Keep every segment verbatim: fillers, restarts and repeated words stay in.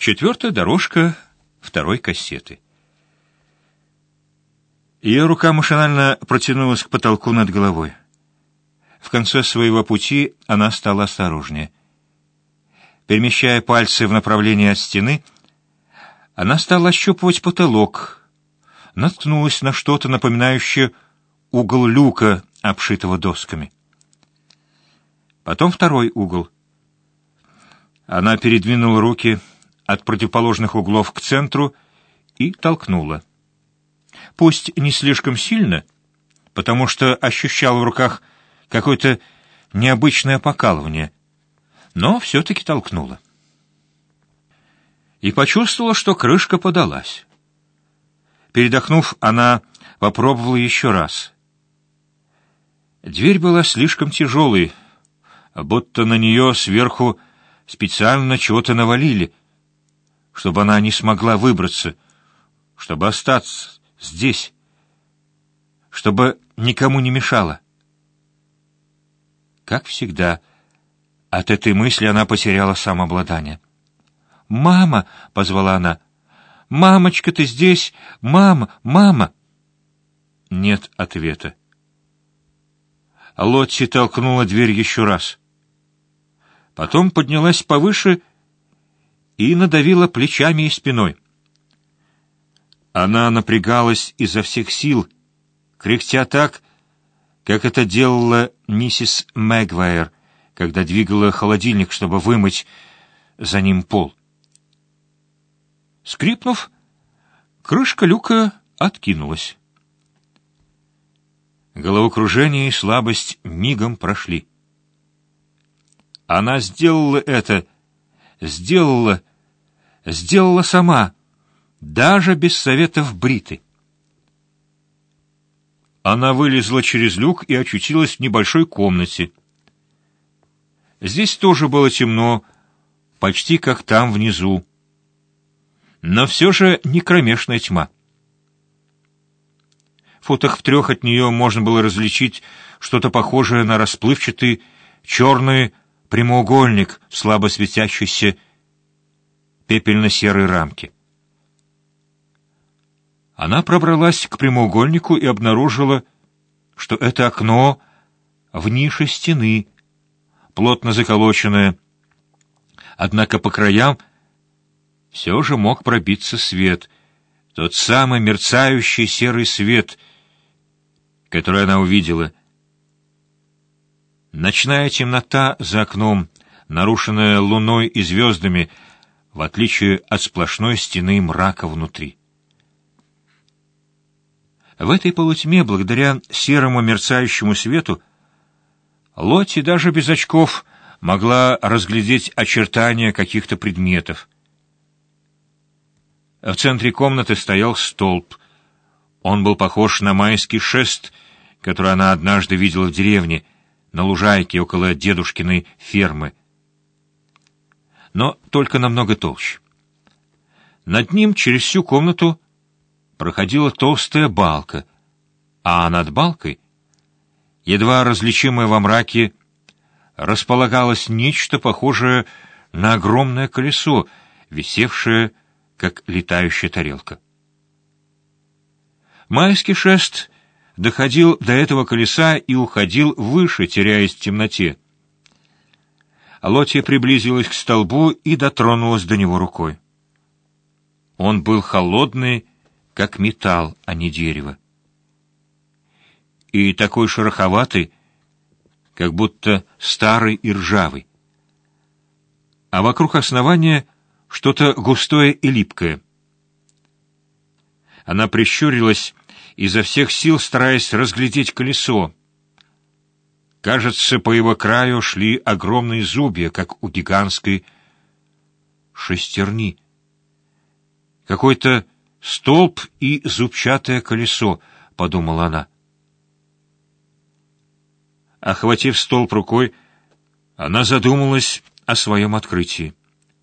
Четвертая дорожка второй кассеты. Ее рука машинально протянулась к потолку над головой. В конце своего пути она стала осторожнее. Перемещая пальцы в направлении от стены, она стала ощупывать потолок, наткнулась на что-то, напоминающее угол люка, обшитого досками. Потом второй угол. Она передвинула руки от противоположных углов к центру и толкнула. Пусть не слишком сильно, потому что ощущала в руках какое-то необычное покалывание, но все-таки толкнула. И почувствовала, что крышка подалась. Передохнув, она попробовала еще раз. Дверь была слишком тяжелой, будто на нее сверху специально чего-то навалили, чтобы она не смогла выбраться, чтобы остаться здесь, чтобы никому не мешала. Как всегда, от этой мысли она потеряла самообладание. «Мама!» — позвала она. «Мамочка, ты здесь? Мама! Мама!» Нет ответа. Лотти толкнула дверь еще раз. Потом поднялась повыше и надавила плечами и спиной. Она напрягалась изо всех сил, кряхтя так, как это делала миссис Мэгвайр, когда двигала холодильник, чтобы вымыть за ним пол. Скрипнув, крышка люка откинулась. Головокружение и слабость мигом прошли. Она сделала это, сделала, сделала сама, даже без советов Бриты. Она вылезла через люк и очутилась в небольшой комнате. Здесь тоже было темно, почти как там внизу, но все же не кромешная тьма. В футах в трех от нее можно было различить что-то похожее на расплывчатый черный прямоугольник в слабо светящейся пепельно-серой рамке. Она пробралась к прямоугольнику и обнаружила, что это окно в нише стены, плотно заколоченное, однако по краям все же мог пробиться свет, тот самый мерцающий серый свет, который она увидела. Ночная темнота за окном, нарушенная луной и звездами, в отличие от сплошной стены мрака внутри. В этой полутьме, благодаря серому мерцающему свету, Лотти даже без очков могла разглядеть очертания каких-то предметов. В центре комнаты стоял столб. Он был похож на майский шест, который она однажды видела в деревне, на лужайке около дедушкиной фермы. Но только намного толще. Над ним через всю комнату проходила толстая балка, а над балкой, едва различимое во мраке, располагалось нечто похожее на огромное колесо, висевшее, как летающая тарелка. Майский шест доходил до этого колеса и уходил выше, теряясь в темноте. Лотти приблизилась к столбу и дотронулась до него рукой. Он был холодный, как металл, а не дерево. И такой шероховатый, как будто старый и ржавый. А вокруг основания что-то густое и липкое. Она прищурилась, изо всех сил стараясь разглядеть колесо. Кажется, по его краю шли огромные зубья, как у гигантской шестерни. Какой-то столб и зубчатое колесо, — подумала она. Охватив столб рукой, она задумалась о своем открытии.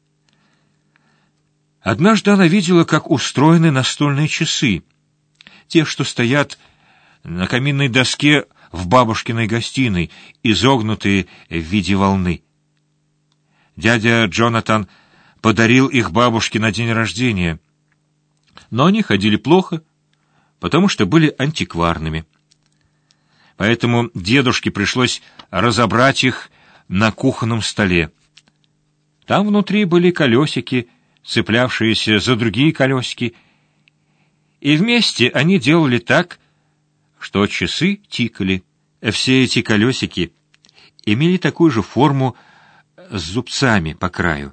Однажды она видела, как устроены настольные часы, те, что стоят на каминной доске в бабушкиной гостиной, изогнутые в виде волны. Дядя Джонатан подарил их бабушке на день рождения, но они ходили плохо, потому что были антикварными. Поэтому дедушке пришлось разобрать их на кухонном столе. Там внутри были колесики, цеплявшиеся за другие колесики, и вместе они делали так, что часы тикали. Все эти колесики имели такую же форму с зубцами по краю.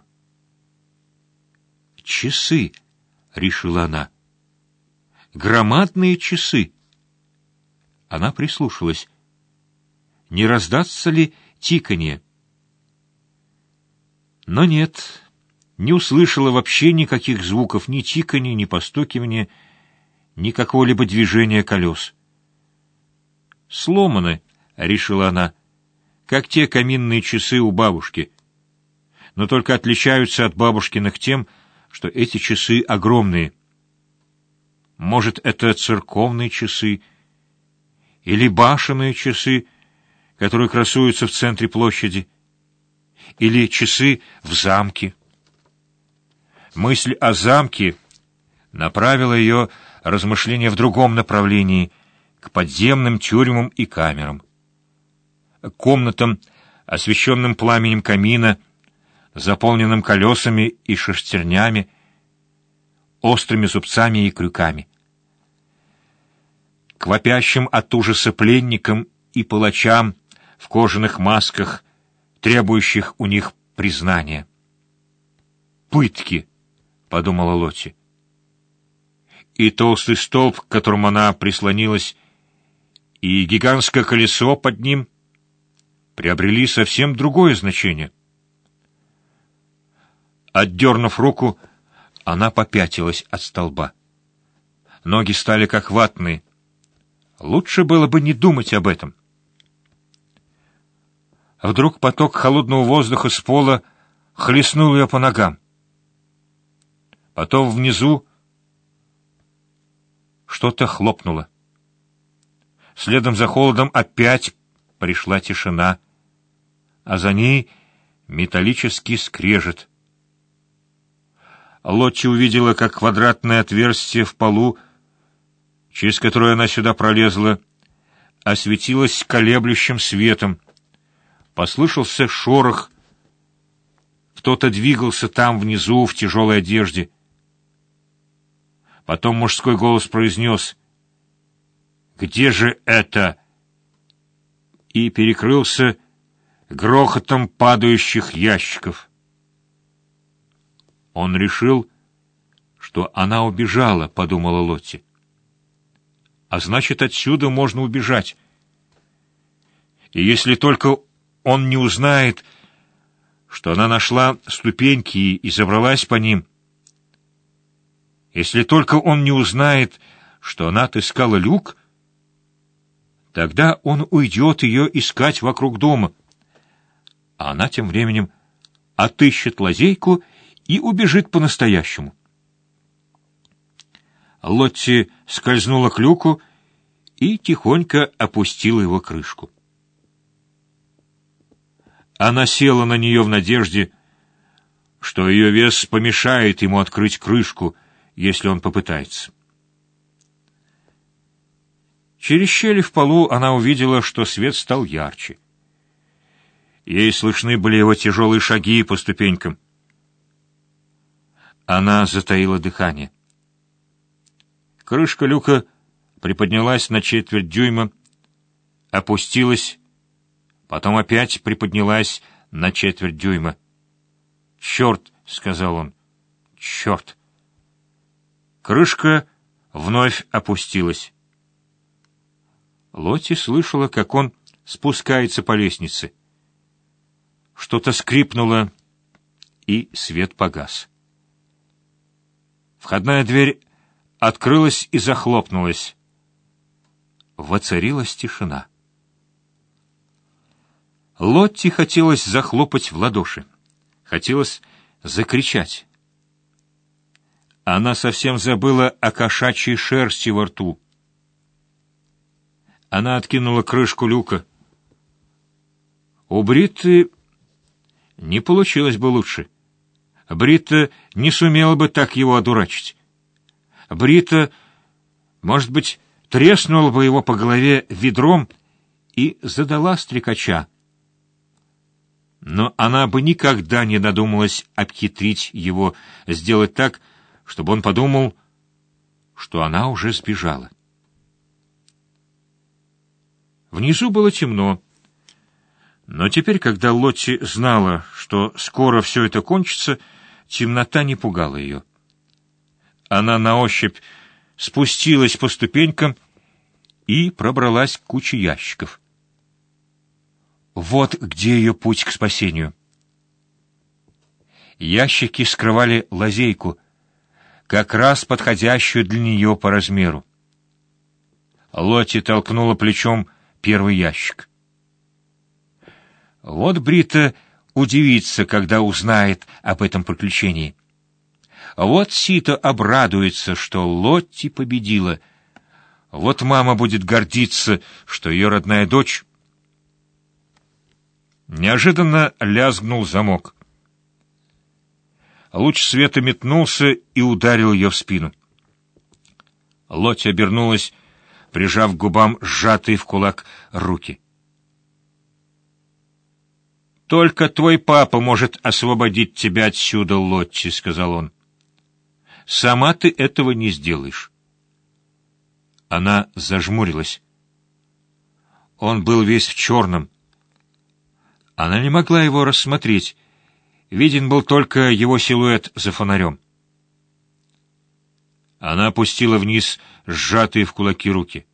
«Часы», — решила она, — «громадные часы». Она прислушалась. Не раздастся ли тиканье? Но нет, не услышала вообще никаких звуков, ни тиканья, ни постукивания, ни какого-либо движения колес. «Сломаны», — решила она, — «как те каминные часы у бабушки, но только отличаются от бабушкиных тем, что эти часы огромные. Может, это церковные часы или башенные часы, которые красуются в центре площади, или часы в замке». Мысль о замке направила ее размышления в другом направлении, к подземным тюрьмам и камерам, к комнатам, освещенным пламенем камина, заполненным колесами и шестернями, острыми зубцами и крюками, к вопящим от ужаса пленникам и палачам в кожаных масках, требующих у них признания. «Пытки», — подумала Лотти. И толстый столб, к которому она прислонилась, и гигантское колесо под ним приобрели совсем другое значение. Отдернув руку, она попятилась от столба. Ноги стали как ватные. Лучше было бы не думать об этом. Вдруг поток холодного воздуха с пола хлестнул ее по ногам. Потом внизу что-то хлопнуло. Следом за холодом опять пришла тишина, а за ней металлический скрежет. Лотти увидела, как квадратное отверстие в полу, через которое она сюда пролезла, осветилось колеблющим светом. Послышался шорох. Кто-то двигался там внизу в тяжелой одежде. Потом мужской голос произнес: «Где же это?» и перекрылся грохотом падающих ящиков. Он решил, что она убежала, подумала Лотти. А значит, отсюда можно убежать. И если только он не узнает, что она нашла ступеньки и забралась по ним, если только он не узнает, что она отыскала люк, тогда он уйдет ее искать вокруг дома, а она тем временем отыщет лазейку и убежит по-настоящему. Лотти скользнула к люку и тихонько опустила его крышку. Она села на нее в надежде, что ее вес помешает ему открыть крышку, если он попытается. Через щели в полу она увидела, что свет стал ярче. Ей слышны были его тяжелые шаги по ступенькам. Она затаила дыхание. Крышка люка приподнялась на четверть дюйма, опустилась, потом опять приподнялась на четверть дюйма. «Черт!» — сказал он. «Черт!» Крышка вновь опустилась. Лотти слышала, как он спускается по лестнице. Что-то скрипнуло, и свет погас. Входная дверь открылась и захлопнулась. Воцарилась тишина. Лотти хотелось захлопать в ладоши. Хотелось закричать. Она совсем забыла о кошачьей шерсти во рту. Она откинула крышку люка. У Бритты не получилось бы лучше. Брита не сумела бы так его одурачить. Брита, может быть, треснула бы его по голове ведром и задала стрекача. Но она бы никогда не додумалась обхитрить его, сделать так, чтобы он подумал, что она уже сбежала. Внизу было темно, но теперь, когда Лотти знала, что скоро все это кончится, темнота не пугала ее. Она на ощупь спустилась по ступенькам и пробралась к куче ящиков. Вот где ее путь к спасению. Ящики скрывали лазейку, как раз подходящую для нее по размеру. Лотти толкнула плечом первый ящик. Вот Брита удивится, когда узнает об этом приключении. Вот Сито обрадуется, что Лотти победила. Вот мама будет гордиться, что ее родная дочь... Неожиданно лязгнул замок. Луч света метнулся и ударил ее в спину. Лотти обернулась, прижав к губам сжатые в кулак руки. «Только твой папа может освободить тебя отсюда, Лотти», — сказал он. «Сама ты этого не сделаешь». Она зажмурилась. Он был весь в черном. Она не могла его рассмотреть. Виден был только его силуэт за фонарем. Она опустила вниз сжатые в кулаки руки.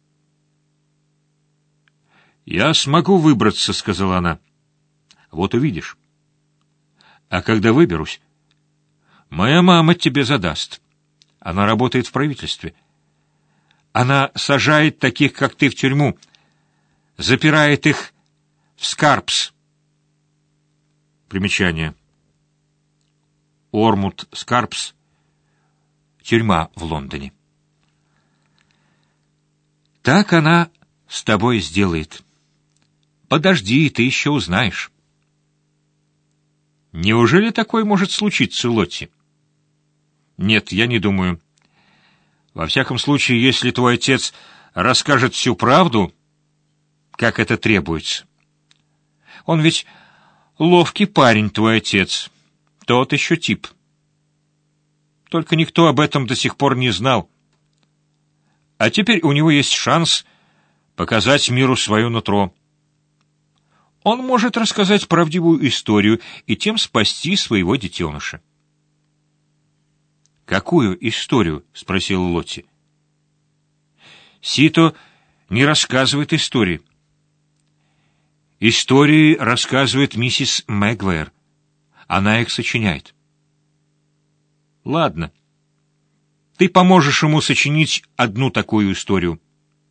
«Я смогу выбраться», — сказала она. «Вот увидишь. А когда выберусь, моя мама тебе задаст. Она работает в правительстве. Она сажает таких, как ты, в тюрьму, запирает их в Скарпс». Примечание. Ормут Скарпс. Тюрьма в Лондоне. Так она с тобой сделает. Подожди, ты еще узнаешь. Неужели такое может случиться, Лотти? Нет, я не думаю. Во всяком случае, если твой отец расскажет всю правду, как это требуется. Он ведь ловкий парень, твой отец. Тот еще тип. Только никто об этом до сих пор не знал. А теперь у него есть шанс показать миру свое нутро. Он может рассказать правдивую историю и тем спасти своего детеныша. «Какую историю?» — спросила Лотти. «Сито не рассказывает истории. Истории рассказывает миссис Мэгвейр. Она их сочиняет». «Ладно. Ты поможешь ему сочинить одну такую историю.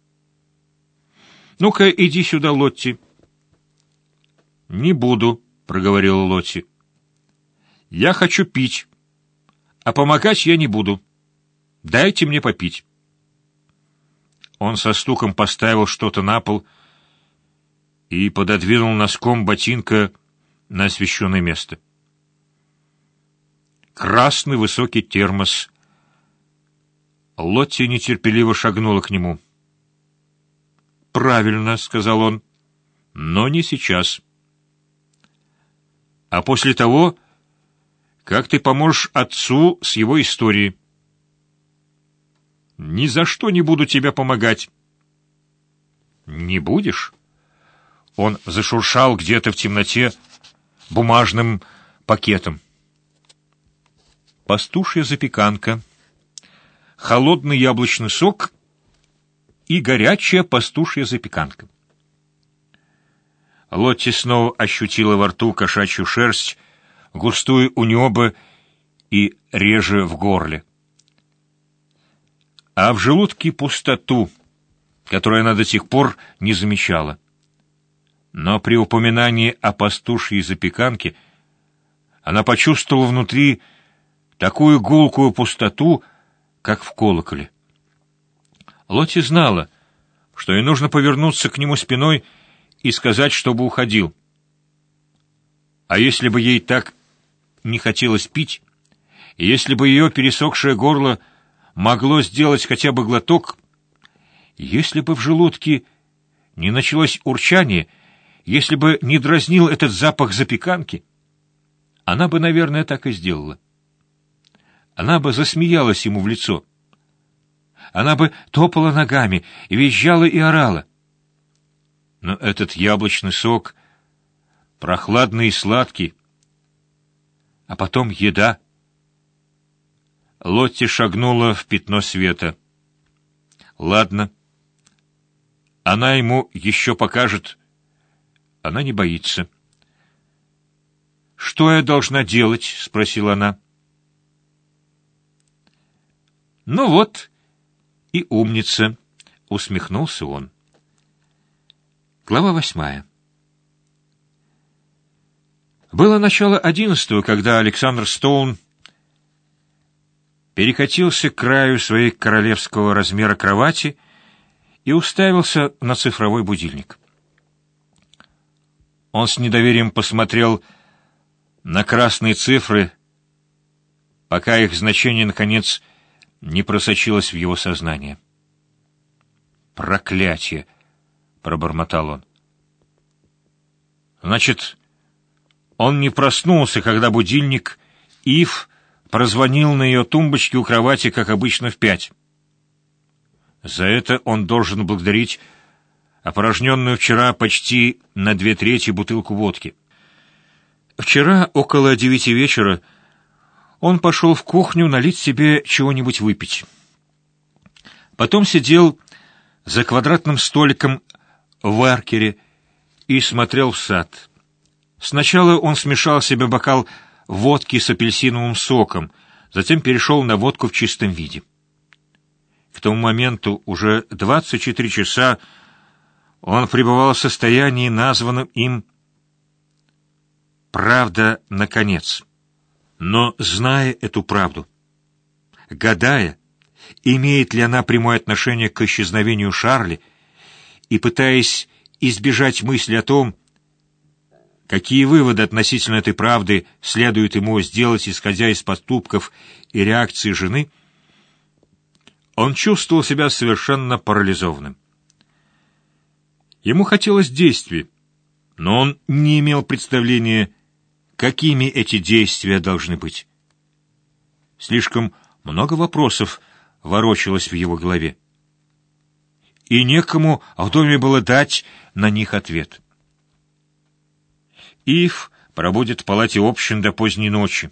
Ну-ка, иди сюда, Лотти». «Не буду», — проговорила Лотти. «Я хочу пить, а помогать я не буду. Дайте мне попить». Он со стуком поставил что-то на пол и пододвинул носком ботинка на освещенное место. Красный высокий термос. Лотти нетерпеливо шагнула к нему. «Правильно», — сказал он, — «но не сейчас. А после того, как ты поможешь отцу с его историей». «Ни за что не буду тебе помогать». «Не будешь?» Он зашуршал где-то в темноте бумажным пакетом. Пастушья запеканка, холодный яблочный сок и горячая пастушья запеканка. Лотти снова ощутила во рту кошачью шерсть, густую у неба и реже в горле. А в желудке пустоту, которую она до сих пор не замечала. Но при упоминании о пастушьей запеканке она почувствовала внутри такую гулкую пустоту, как в колоколе. Лотти знала, что ей нужно повернуться к нему спиной и сказать, чтобы уходил. А если бы ей так не хотелось пить, и если бы ее пересохшее горло могло сделать хотя бы глоток, если бы в желудке не началось урчание, если бы не дразнил этот запах запеканки, она бы, наверное, так и сделала. Она бы засмеялась ему в лицо. Она бы топала ногами, и визжала и орала. Но этот яблочный сок, прохладный и сладкий, а потом еда. Лотти шагнула в пятно света. Ладно. Она ему еще покажет. Она не боится. «Что я должна делать?» — спросила она. «Ну вот, и умница», — усмехнулся он. Глава восьмая. Было начало одиннадцатого, когда Александр Стоун перекатился к краю своей королевского размера кровати и уставился на цифровой будильник. Он с недоверием посмотрел на красные цифры, пока их значение, наконец, не просочилось в его сознание. «Проклятие!» — пробормотал он. «Значит, он не проснулся, когда будильник Ив прозвонил на ее тумбочке у кровати, как обычно, в пять. За это он должен благодарить опорожненную вчера почти на две трети бутылку водки. Вчера, около девяти вечера, он пошел в кухню налить себе чего-нибудь выпить. Потом сидел за квадратным столиком в эркере и смотрел в сад. Сначала он смешал себе бокал водки с апельсиновым соком, затем перешел на водку в чистом виде. К тому моменту уже двадцать четыре часа он пребывал в состоянии, названном им «правда, наконец». Но, зная эту правду, гадая, имеет ли она прямое отношение к исчезновению Шарли, и пытаясь избежать мысли о том, какие выводы относительно этой правды следует ему сделать, исходя из поступков и реакции жены, он чувствовал себя совершенно парализованным. Ему хотелось действий, но он не имел представления, какими эти действия должны быть. Слишком много вопросов ворочалось в его голове, и некому в доме было дать на них ответ. Ив пробудет в палате общин до поздней ночи.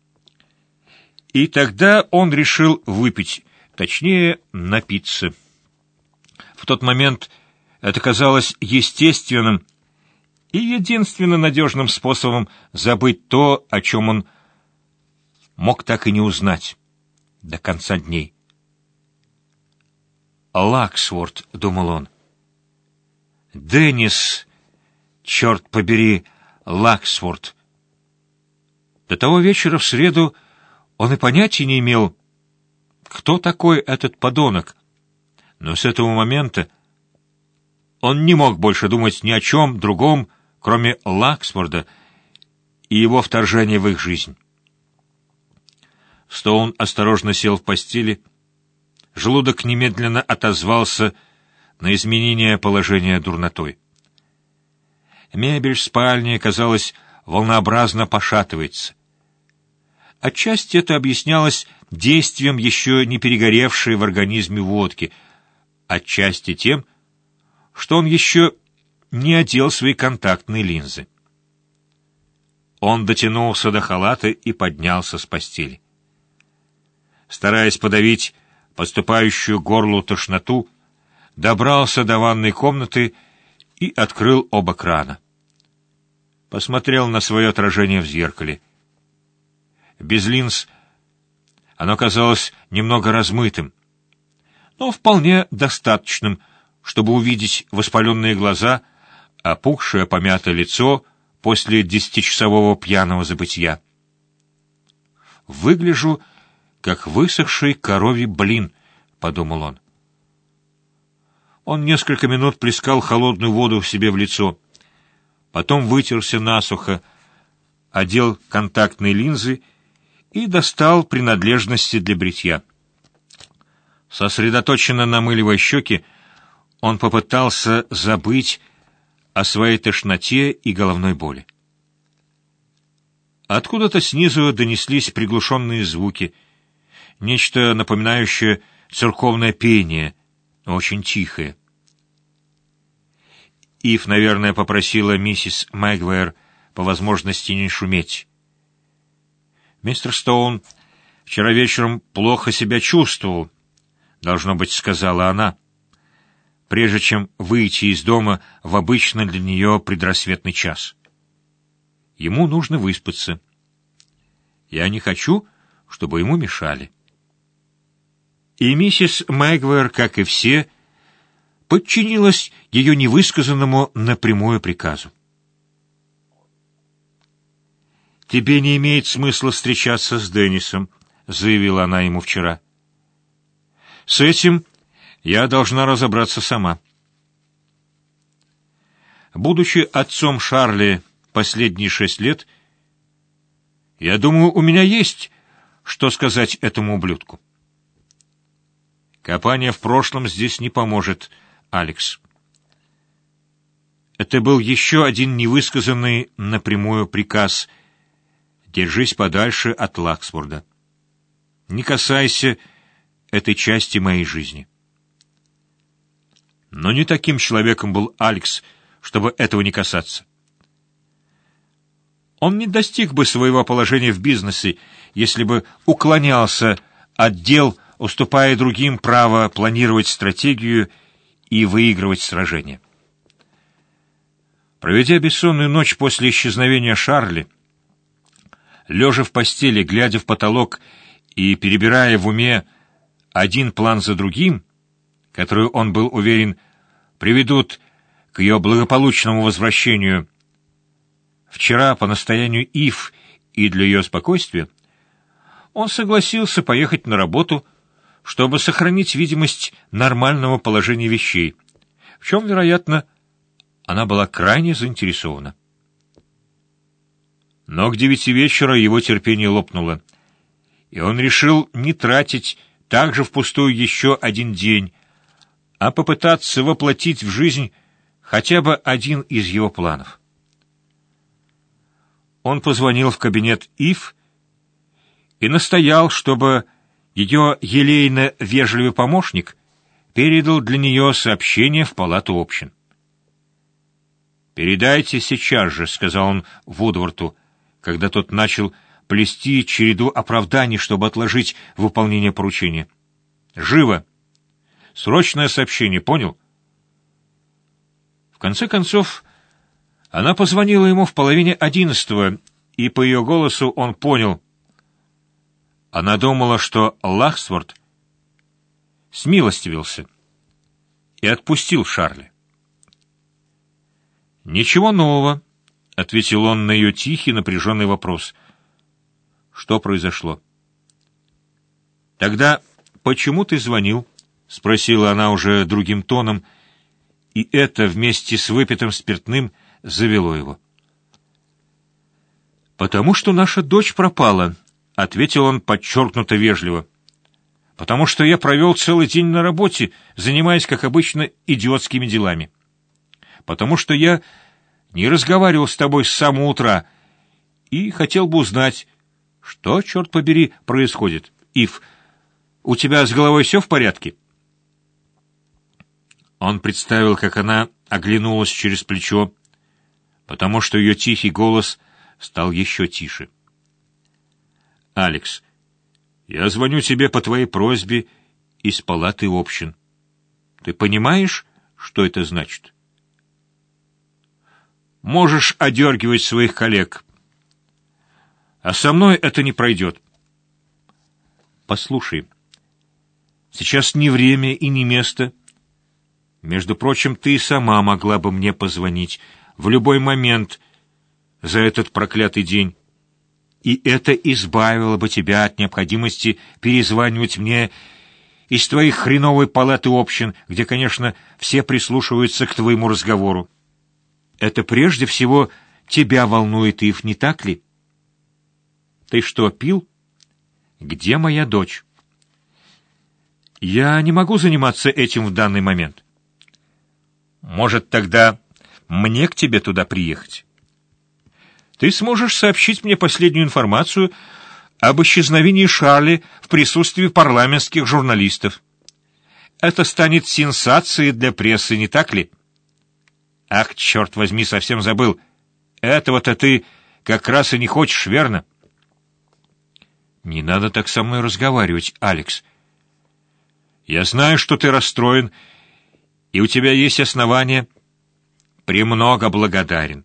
И тогда он решил выпить, точнее, напиться. В тот момент это казалось естественным и единственно надежным способом забыть то, о чем он мог так и не узнать до конца дней. «Лаксворт», — думал он. «Деннис, черт побери, Лаксворт». До того вечера в среду он и понятия не имел, кто такой этот подонок, но с этого момента он не мог больше думать ни о чем другом, кроме Лаксворда и его вторжения в их жизнь. Стоун осторожно сел в постели. Желудок немедленно отозвался на изменение положения дурнотой. Мебель в спальне, казалось, волнообразно пошатывается. Отчасти это объяснялось действием еще не перегоревшей в организме водки, отчасти тем, что он еще не одел свои контактные линзы. Он дотянулся до халата и поднялся с постели. Стараясь подавить подступающую к горлу тошноту, добрался до ванной комнаты и открыл оба крана. Посмотрел на свое отражение в зеркале. Без линз оно казалось немного размытым, но вполне достаточным, чтобы увидеть воспаленные глаза, опухшее помятое лицо после десятичасового пьяного забытья. «Выгляжу, как высохший коровий блин», — подумал он. Он несколько минут плескал холодную воду себе в лицо, потом вытерся насухо, одел контактные линзы и достал принадлежности для бритья. Сосредоточенно намыливая щеки, он попытался забыть о своей тошноте и головной боли. Откуда-то снизу донеслись приглушенные звуки, нечто напоминающее церковное пение, но очень тихое. Ив, наверное, попросила миссис Мэгуайр по возможности не шуметь. «Мистер Стоун вчера вечером плохо себя чувствовал», — должно быть, сказала она, прежде чем выйти из дома в обычный для нее предрассветный час. Ему нужно выспаться. Я не хочу, чтобы ему мешали. И миссис Мэгуайр, как и все, подчинилась ее невысказанному напрямую приказу. «Тебе не имеет смысла встречаться с Деннисом», — заявила она ему вчера. «С этим я должна разобраться сама». Будучи отцом Шарли последние шесть лет, я думаю, у меня есть что сказать этому ублюдку. Копание в прошлом здесь не поможет, Алекс. Это был еще один невысказанный напрямую приказ: держись подальше от Лаксфорда. Не касайся этой части моей жизни. Но не таким человеком был Алекс, чтобы этого не касаться. Он не достиг бы своего положения в бизнесе, если бы уклонялся от дел, уступая другим право планировать стратегию и выигрывать сражения. Проведя бессонную ночь после исчезновения Шарли, лежа в постели, глядя в потолок и перебирая в уме один план за другим, который он был уверен приведут к ее благополучному возвращению, вчера по настоянию Ив и для ее спокойствия, он согласился поехать на работу, чтобы сохранить видимость нормального положения вещей, в чем, вероятно, она была крайне заинтересована. Но к девяти вечера его терпение лопнуло, и он решил не тратить также впустую еще один день, а попытаться воплотить в жизнь хотя бы один из его планов. Он позвонил в кабинет Ив и настоял, чтобы ее елейно-вежливый помощник передал для нее сообщение в палату общин. «Передайте сейчас же», — сказал он Вудворту, когда тот начал плести череду оправданий, чтобы отложить выполнение поручения. «Живо! Срочное сообщение, понял?» В конце концов, она позвонила ему в половине одиннадцатого, и по ее голосу он понял. Она думала, что Лаксфорд смилостивился и отпустил Шарли. «Ничего нового», — ответил он на ее тихий, напряженный вопрос. «Что произошло?» «Тогда почему ты звонил?» — спросила она уже другим тоном, и это вместе с выпитым спиртным завело его. «Потому что наша дочь пропала», — ответил он подчеркнуто вежливо. «Потому что я провел целый день на работе, занимаясь, как обычно, идиотскими делами. Потому что я не разговаривал с тобой с самого утра и хотел бы узнать, что, черт побери, происходит. Ив, у тебя с головой все в порядке?» Он представил, как она оглянулась через плечо, потому что ее тихий голос стал еще тише. «Алекс, я звоню тебе по твоей просьбе из палаты общин. Ты понимаешь, что это значит? Можешь одергивать своих коллег, а со мной это не пройдет. Послушай, сейчас не время и не место. Между прочим, ты и сама могла бы мне позвонить в любой момент за этот проклятый день, и это избавило бы тебя от необходимости перезванивать мне из твоей хреновой палаты общин, где, конечно, все прислушиваются к твоему разговору. Это прежде всего тебя волнует, Ив, не так ли?» Ты что, пил? Где моя дочь? Я не могу заниматься этим в данный момент. Может, тогда мне к тебе туда приехать? Ты сможешь сообщить мне последнюю информацию об исчезновении Шарли в присутствии парламентских журналистов. Это станет сенсацией для прессы, не так ли? Ах, черт возьми, совсем забыл. Этого-то ты как раз и не хочешь, верно? Не надо так со мной разговаривать, Алекс. Я знаю, что ты расстроен, и у тебя есть основания. Премного благодарен.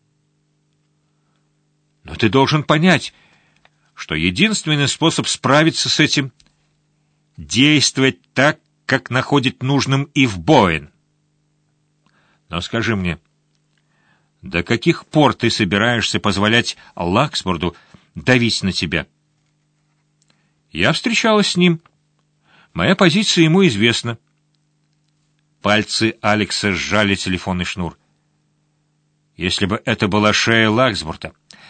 Но ты должен понять, что единственный способ справиться с этим — действовать так, как находит нужным Ив Боуэн. Но скажи мне, до каких пор ты собираешься позволять Лаксфорду давить на тебя? Я встречалась с ним. Моя позиция ему известна. Пальцы Алекса сжали телефонный шнур. Если бы это была шея Лаксфорда.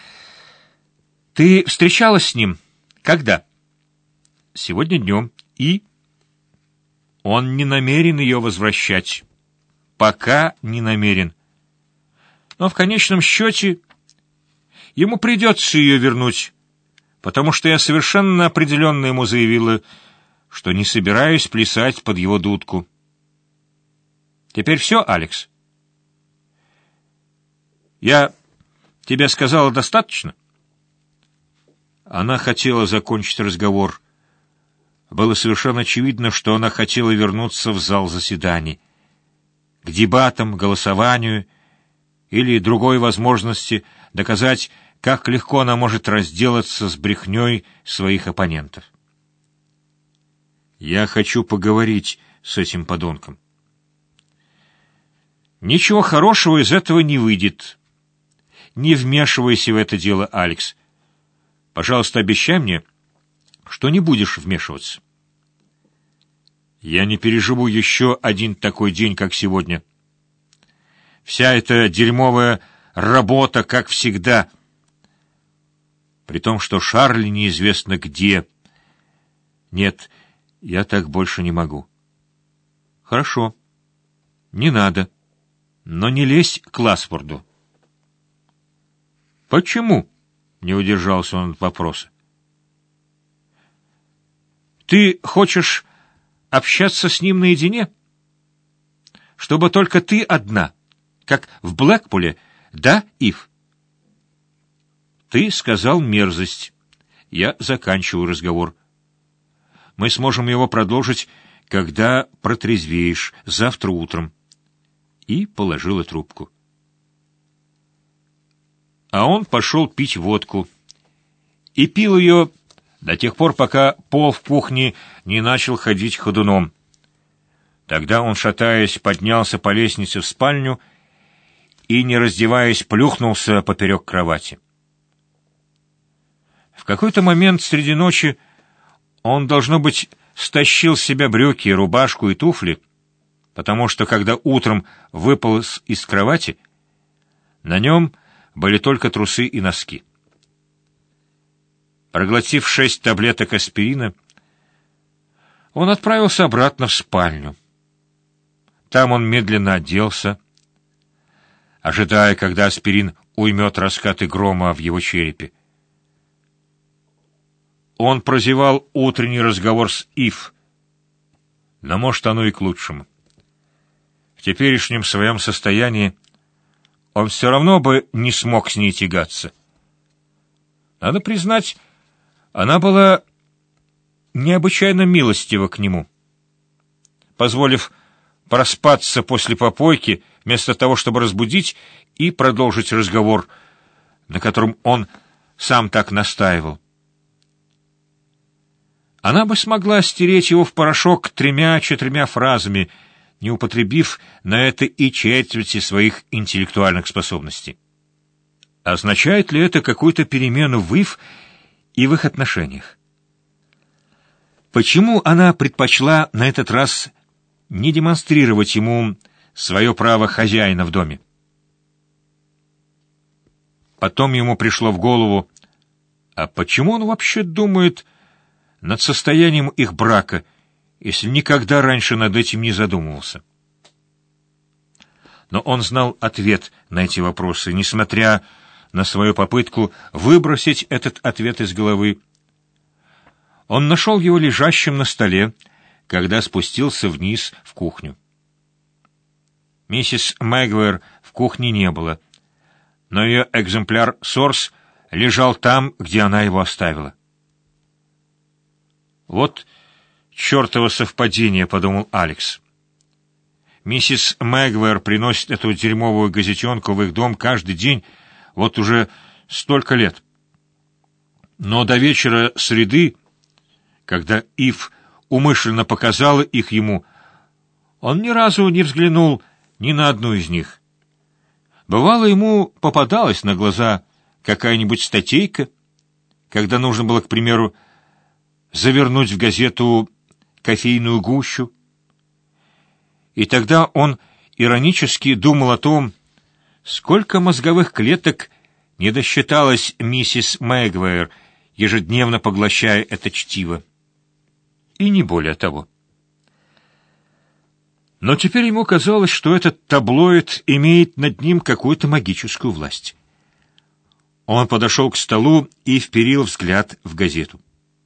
Ты встречалась с ним? Когда? Сегодня днем. И? Он не намерен ее возвращать. Пока не намерен. Но в конечном счете ему придется ее вернуть, потому что я совершенно определенно ему заявила, что не собираюсь плясать под его дудку. Теперь все, Алекс? Я тебе сказала достаточно? Она хотела закончить разговор. Было совершенно очевидно, что она хотела вернуться в зал заседаний, к дебатам, голосованию или другой возможности доказать, как легко она может разделаться с брехней своих оппонентов. Я хочу поговорить с этим подонком. Ничего хорошего из этого не выйдет. Не вмешивайся в это дело, Алекс. Пожалуйста, обещай мне, что не будешь вмешиваться. Я не переживу еще один такой день, как сегодня. Вся эта дерьмовая работа, как всегда. При том, что Шарль неизвестно где. Нет, я так больше не могу. Хорошо. Не надо. Но не лезь к Лаксфорду. Почему? Не удержался он от вопроса. Ты хочешь общаться с ним наедине? Чтобы только ты одна, как в Блэкпуле, да, Ив? Ты сказал мерзость. Я заканчиваю разговор. Мы сможем его продолжить, когда протрезвеешь, завтра утром. И положила трубку. А он пошел пить водку. И пил ее до тех пор, пока пол в кухне не начал ходить ходуном. Тогда он, шатаясь, поднялся по лестнице в спальню и, не раздеваясь, плюхнулся поперек кровати. В какой-то момент среди ночи он, должно быть, стащил с себя брюки, рубашку и туфли, потому что, когда утром выпал из кровати, на нем были только трусы и носки. Проглотив шесть таблеток аспирина, он отправился обратно в спальню. Там он медленно оделся, ожидая, когда аспирин уймет раскаты грома в его черепе. Он прозевал утренний разговор с Ив, но, может, оно и к лучшему. В теперешнем своем состоянии он все равно бы не смог с ней тягаться. Надо признать, она была необычайно милостива к нему. Позволив проспаться после попойки, вместо того, чтобы разбудить и продолжить разговор, на котором он сам так настаивал. Она бы смогла стереть его в порошок тремя-четырьмя фразами, не употребив на это и четверти своих интеллектуальных способностей. Означает ли это какую-то перемену в Ив и в их отношениях? Почему она предпочла на этот раз не демонстрировать ему свое право хозяина в доме? Потом ему пришло в голову, А почему он вообще думает над состоянием их брака, если никогда раньше над этим не задумывался? Но он знал ответ на эти вопросы, несмотря на свою попытку выбросить этот ответ из головы. Он нашел его лежащим на столе, когда спустился вниз в кухню. Миссис Мэгуайр в кухне не было, но ее экземпляр «Сорс» лежал там, где она его оставила. «Вот чертово совпадение», — подумал Алекс. Миссис Мэгуайр приносит эту дерьмовую газетенку в их дом каждый день, вот уже столько лет. Но до вечера среды, когда Ив умышленно показала их ему, он ни разу не взглянул ни на одну из них. Бывало, ему попадалась на глаза какая-нибудь статейка, когда нужно было, к примеру, завернуть в газету кофейную гущу. И тогда он иронически думал о том, сколько мозговых клеток не досчиталась миссис Мэгуайр, ежедневно поглощая это чтиво. И не более того. Но теперь ему казалось, что этот таблоид имеет над ним какую-то магическую власть. Он подошел к столу и вперил взгляд в газету.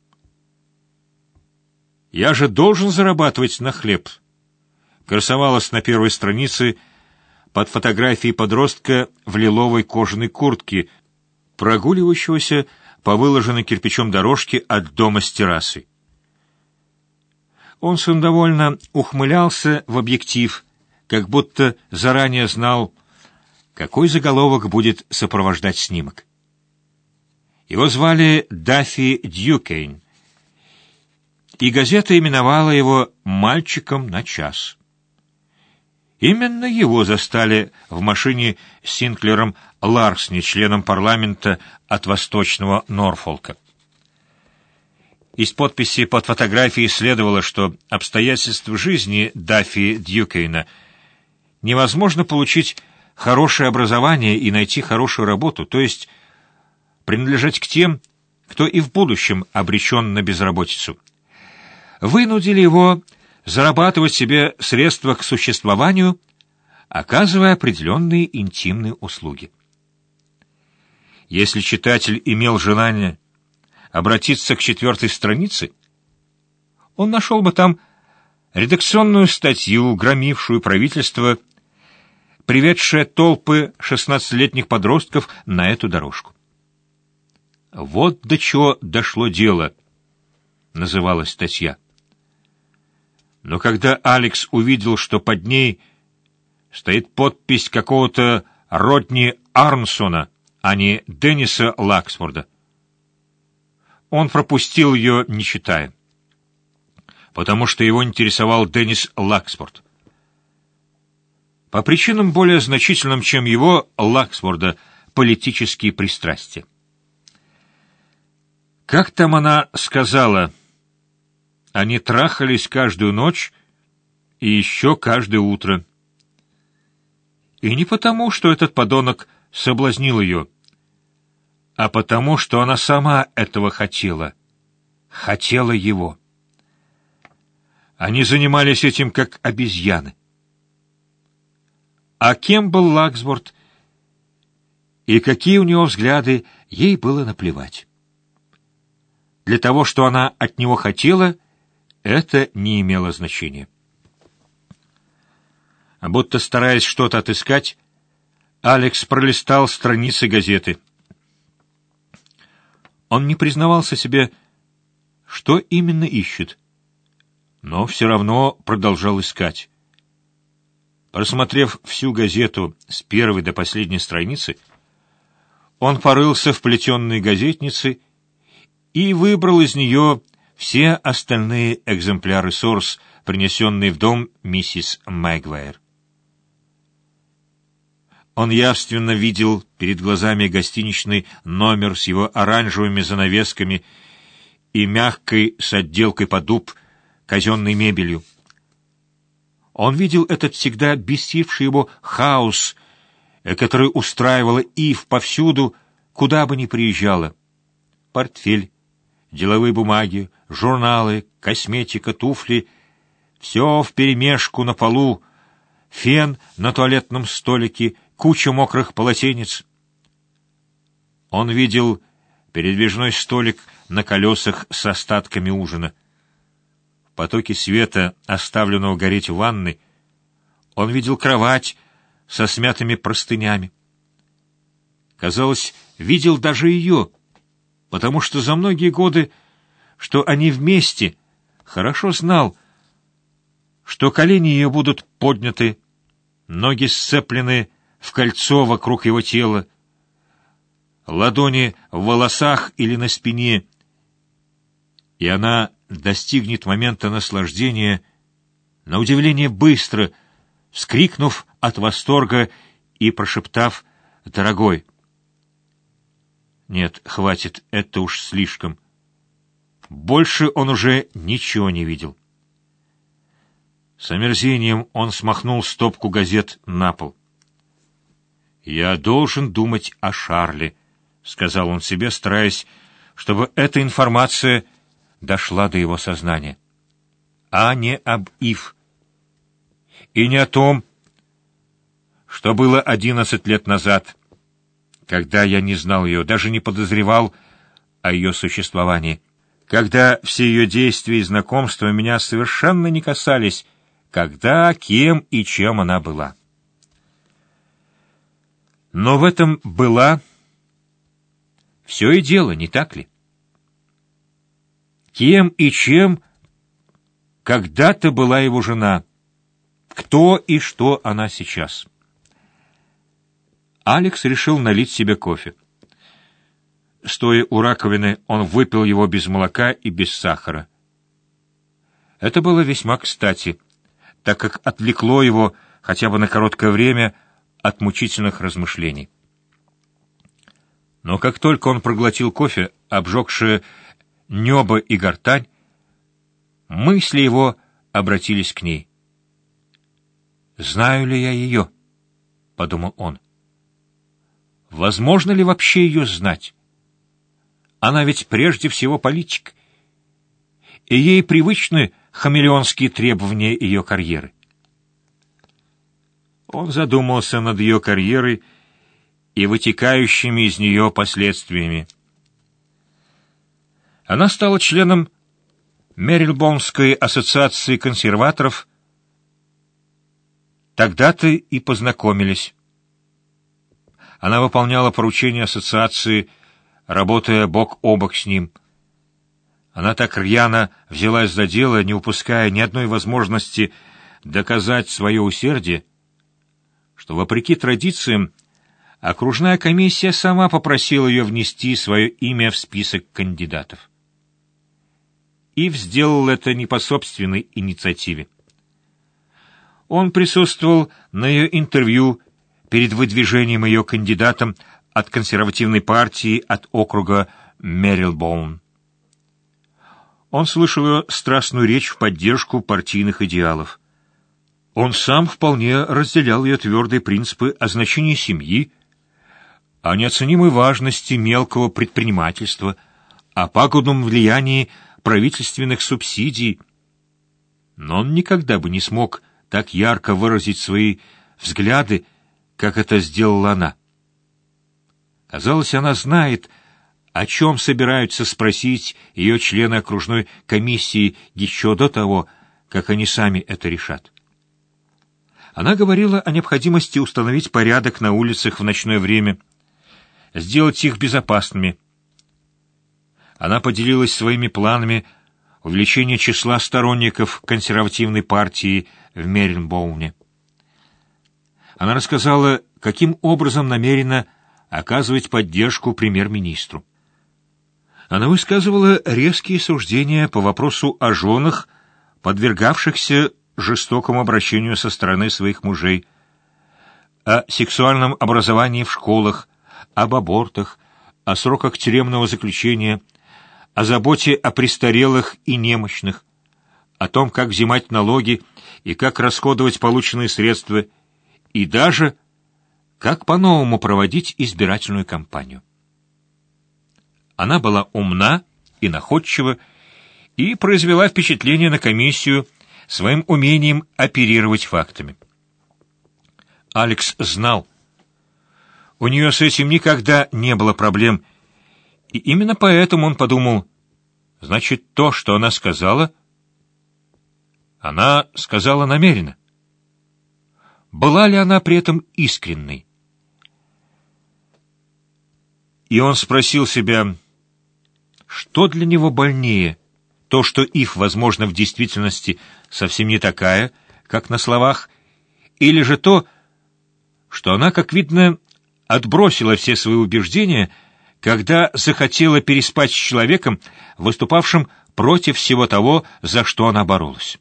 «Я же должен зарабатывать на хлеб», красовалась на первой странице под фотографией подростка в лиловой кожаной куртке, прогуливающегося по выложенной кирпичом дорожке от дома с террасой. Он самодовольно ухмылялся в объектив, как будто заранее знал, какой заголовок будет сопровождать снимок. Его звали Даффи Дьюкейн, и газета именовала его «мальчиком на час». Именно его застали в машине с Синклером Ларксни, членом парламента от Восточного Норфолка. Из подписи под фотографией следовало, что обстоятельства жизни Даффи Дьюкейна невозможно получить хорошее образование и найти хорошую работу, то есть принадлежать к тем, кто и в будущем обречен на безработицу. Вынудили его зарабатывать себе средства к существованию, оказывая определенные интимные услуги. Если читатель имел желание обратиться к четвертой странице, он нашел бы там редакционную статью, громившую правительство, приведшее толпы шестнадцатилетних подростков на эту дорожку. «Вот до чего дошло дело», — называлась статья. Но когда Алекс увидел, что под ней стоит подпись какого-то Родни Армсона, а не Денниса Лаксфорда, он пропустил ее, не читая, потому что его интересовал Деннис Лаксфорд. По причинам более значительным, чем его, Лаксфорда, политические пристрастия. Как там она сказала, они трахались каждую ночь и еще каждое утро. И не потому, что этот подонок соблазнил ее, а потому, что она сама этого хотела, хотела его. Они занимались этим, как обезьяны. А кем был Лаксфорд и какие у него взгляды, ей было наплевать. Для того, что она от него хотела, это не имело значения. А будто стараясь что-то отыскать, Алекс пролистал страницы газеты. Он не признавался себе, что именно ищет, но все равно продолжал искать. Просмотрев всю газету с первой до последней страницы, он порылся в плетенной газетнице и выбрал из нее все остальные экземпляры «Сорс», принесенные в дом миссис Мэгуайр. Он явственно видел перед глазами гостиничный номер с его оранжевыми занавесками и мягкой с отделкой под дуб казенной мебелью. Он видел этот всегда бесивший его хаос, который устраивала Ив повсюду, куда бы ни приезжала. портфель, деловые бумаги, журналы, косметика, туфли — все вперемешку на полу, фен на туалетном столике, куча мокрых полотенец. Он видел передвижной столик на колесах с остатками ужина. В потоке света, оставленного гореть в ванной, он видел кровать со смятыми простынями. Казалось, видел даже ее, потому что за многие годы, что они вместе, хорошо знал, что колени ее будут подняты, ноги сцеплены в кольцо вокруг его тела, ладони в волосах или на спине, и она достигнет момента наслаждения, на удивление быстро, вскрикнув от восторга и прошептав «Дорогой». Нет, хватит, это уж слишком. Больше он уже ничего не видел. С омерзением он смахнул стопку газет на пол. «Я должен думать о Шарле», — сказал он себе, стараясь, чтобы эта информация дошла до его сознания, а не об Ив, и не о том, что было одиннадцать лет назад, когда я не знал ее, даже не подозревал о ее существовании, когда все ее действия и знакомства меня совершенно не касались, когда, кем и чем она была. Но в этом была все и дело, не так ли? Кем и чем когда-то была его жена, кто и что она сейчас. Алекс решил налить себе кофе. Стоя у раковины, он выпил его без молока и без сахара. Это было весьма кстати, так как отвлекло его хотя бы на короткое время от мучительных размышлений. Но как только он проглотил кофе, обжегшее небо и гортань, мысли его обратились к ней. «Знаю ли я ее?» — подумал он. «Возможно ли вообще ее знать? Она ведь прежде всего политик, и ей привычны хамелеонские требования ее карьеры». Он задумался над ее карьерой и вытекающими из нее последствиями. Она стала членом Мерильбонской ассоциации консерваторов. Тогда-то и познакомились. Она выполняла поручения ассоциации, работая бок о бок с ним. Она так рьяно взялась за дело, не упуская ни одной возможности доказать свое усердие, что, вопреки традициям, окружная комиссия сама попросила ее внести свое имя в список кандидатов. Ив сделал это не по собственной инициативе. Он присутствовал на ее интервью перед выдвижением ее кандидатом от консервативной партии от округа Мерилбоун. Он слышал ее страстную речь в поддержку партийных идеалов. Он сам вполне разделял ее твердые принципы о значении семьи, о неоценимой важности мелкого предпринимательства, о пагубном влиянии правительственных субсидий. Но он никогда бы не смог так ярко выразить свои взгляды, как это сделала она. Казалось, она знает, о чем собираются спросить ее члены окружной комиссии еще до того, как они сами это решат. Она говорила о необходимости установить порядок на улицах в ночное время, сделать их безопасными. Она поделилась своими планами увеличения числа сторонников консервативной партии в Мерильбоуне. Она рассказала, каким образом намерена оказывать поддержку премьер-министру. Она высказывала резкие суждения по вопросу о женах, подвергавшихся жестокому обращению со стороны своих мужей, о сексуальном образовании в школах, об абортах, о сроках тюремного заключения, о заботе о престарелых и немощных, о том, как взимать налоги и как расходовать полученные средства, и даже как по-новому проводить избирательную кампанию. Она была умна и находчива и произвела впечатление на комиссию своим умением оперировать фактами. Алекс знал, у нее с этим никогда не было проблем, и именно поэтому он подумал, значит, то, что она сказала, она сказала намеренно. Была ли она при этом искренней? И он спросил себя, что для него больнее, то, что Ив, возможно, в действительности совсем не такая, как на словах, или же то, что она, как видно, отбросила все свои убеждения, когда захотела переспать с человеком, выступавшим против всего того, за что она боролась.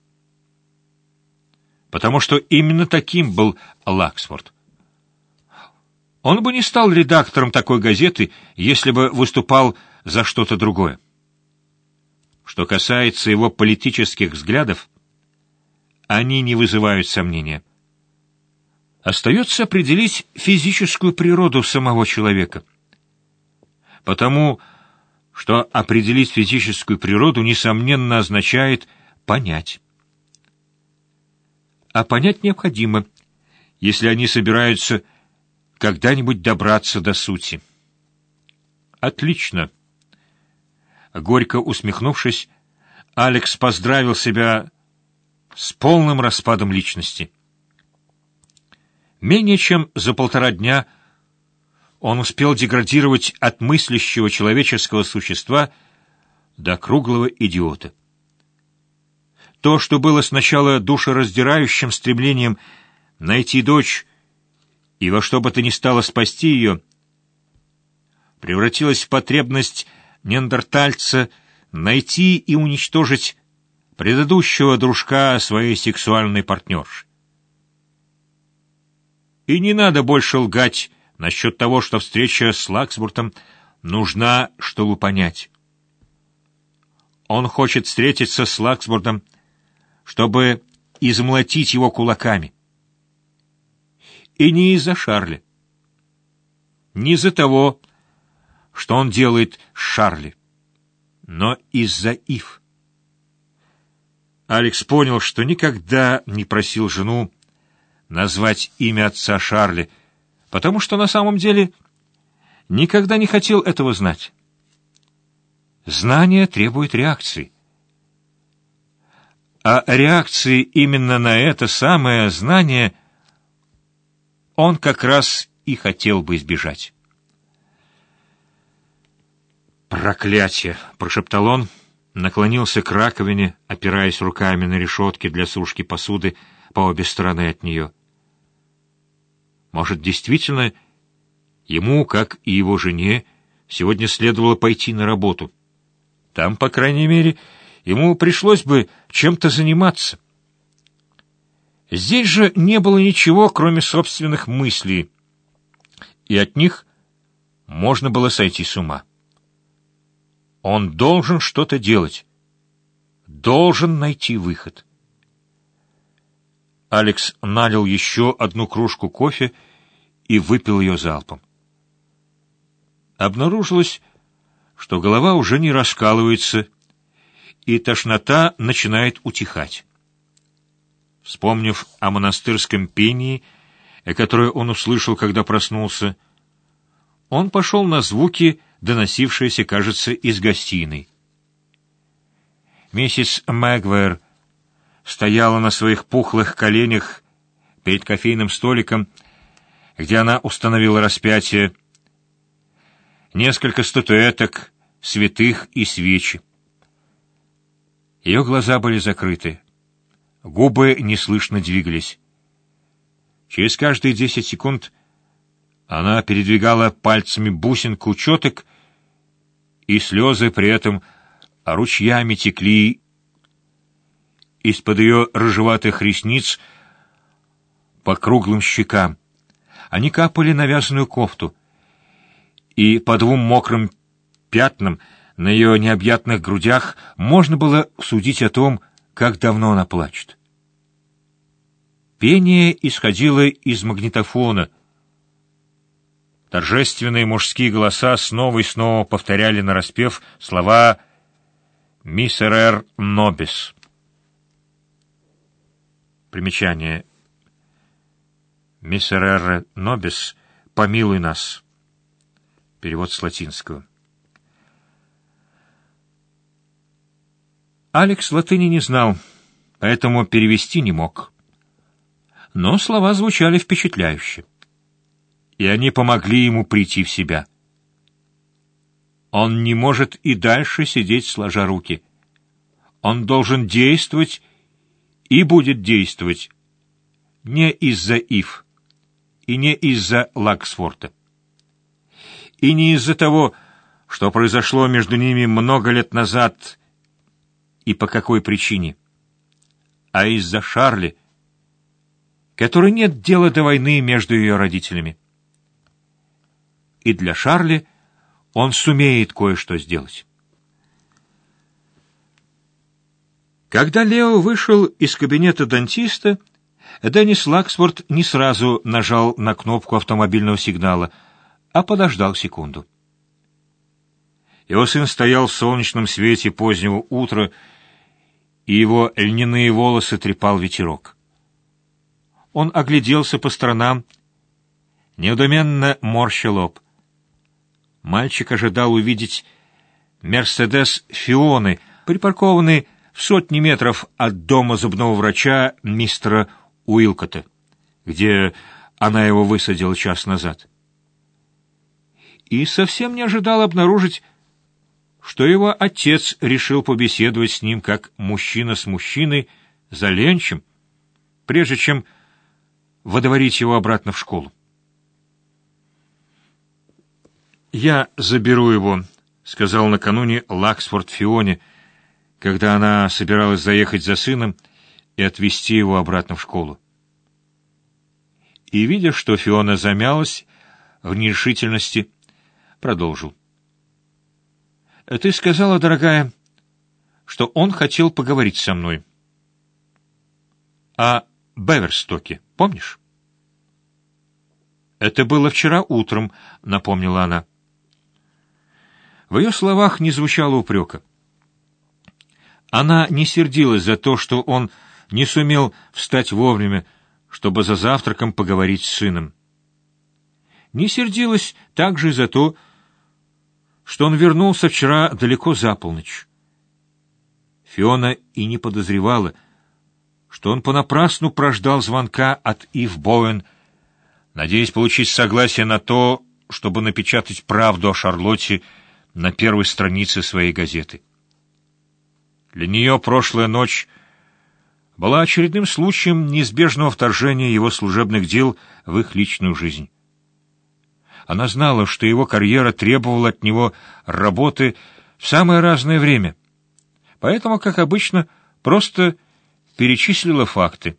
Потому что именно таким был Лаксфорд. Он бы не стал редактором такой газеты, если бы выступал за что-то другое. Что касается его политических взглядов, они не вызывают сомнения. Остается определить физическую природу самого человека. Потому что определить физическую природу, несомненно, означает понять. А понять необходимо, если они собираются когда-нибудь добраться до сути. Отлично. Горько усмехнувшись, Алекс поздравил себя с полным распадом личности. Менее чем за полтора дня он успел деградировать от мыслящего человеческого существа до круглого идиота. То, что было сначала душераздирающим стремлением найти дочь и во что бы то ни стало спасти ее, превратилось в потребность неандертальца найти и уничтожить предыдущего дружка своей сексуальной партнерши. И не надо больше лгать насчет того, что встреча с Лаксбуртом нужна, чтобы понять. Он хочет встретиться с Лаксбуртом, чтобы измолотить его кулаками. И не из-за Шарли. Не из-за того, что он делает с Шарли, но из-за Ив. Алекс понял, что никогда не просил жену назвать имя отца Шарли, потому что на самом деле никогда не хотел этого знать. Знание требует реакции. А реакции именно на это самое знание он как раз и хотел бы избежать. «Проклятие!» — прошептал он, наклонился к раковине, опираясь руками на решетки для сушки посуды по обе стороны от нее. Может, действительно, ему, как и его жене, сегодня следовало пойти на работу. Там, по крайней мере, ему пришлось бы чем-то заниматься. Здесь же не было ничего, кроме собственных мыслей, и от них можно было сойти с ума. Он должен что-то делать, должен найти выход. Алекс налил еще одну кружку кофе и выпил ее залпом. Обнаружилось, что голова уже не раскалывается, и тошнота начинает утихать. Вспомнив о монастырском пении, которое он услышал, когда проснулся, он пошел на звуки, доносившиеся, кажется, из гостиной. Миссис Мэгвэр стояла на своих пухлых коленях перед кофейным столиком, где она установила распятие, несколько статуэток, святых и свечи. Ее глаза были закрыты, губы неслышно двигались. Через каждые десять секунд она передвигала пальцами бусинку четок, и слезы при этом ручьями текли из-под ее рыжеватых ресниц по круглым щекам. Они капали на вязаную кофту, и по двум мокрым пятнам на ее необъятных грудях можно было судить о том, как давно она плачет. Пение исходило из магнитофона, Торжественные мужские голоса снова и снова повторяли нараспев слова «Мисерер нобис». Примечание. «Мисерер нобис» — «Помилуй нас». Перевод с латинского. Алекс латыни не знал, поэтому перевести не мог. Но слова звучали впечатляюще, и они помогли ему прийти в себя. Он не может и дальше сидеть сложа руки. Он должен действовать и будет действовать не из-за Ив и не из-за Лаксфорта, и не из-за того, что произошло между ними много лет назад и по какой причине, а из-за Шарли, которой нет дела до войны между ее родителями. И для Шарли он сумеет кое-что сделать. Когда Лео вышел из кабинета дантиста, Деннис Лаксфорд не сразу нажал на кнопку автомобильного сигнала, а подождал секунду. Его сын стоял в солнечном свете позднего утра, и его льняные волосы трепал ветерок. Он огляделся по сторонам, недоуменно морща лоб. Мальчик ожидал увидеть «Мерседес» Фионы, припаркованный в сотни метров от дома зубного врача мистера Уилкота, где она его высадила час назад. И совсем не ожидал обнаружить, что его отец решил побеседовать с ним как мужчина с мужчиной за ленчем, прежде чем водворить его обратно в школу. «Я заберу его», — сказал накануне Лаксфорд Фионе, когда она собиралась заехать за сыном и отвезти его обратно в школу. И, видя, что Фиона замялась в нерешительности, продолжил. «Ты сказала, дорогая, что он хотел поговорить со мной. О Беверстоке, помнишь?» «Это было вчера утром», — напомнила она. В ее словах не звучало упрека. Она не сердилась за то, что он не сумел встать вовремя, чтобы за завтраком поговорить с сыном. Не сердилась также и за то, что он вернулся вчера далеко за полночь. Фиона и не подозревала, что он понапрасну прождал звонка от Ив Боуэн, надеясь получить согласие на то, чтобы напечатать правду о Шарлотте на первой странице своей газеты. Для нее прошлая ночь была очередным случаем неизбежного вторжения его служебных дел в их личную жизнь. Она знала, что его карьера требовала от него работы в самое разное время, поэтому, как обычно, просто перечислила факты.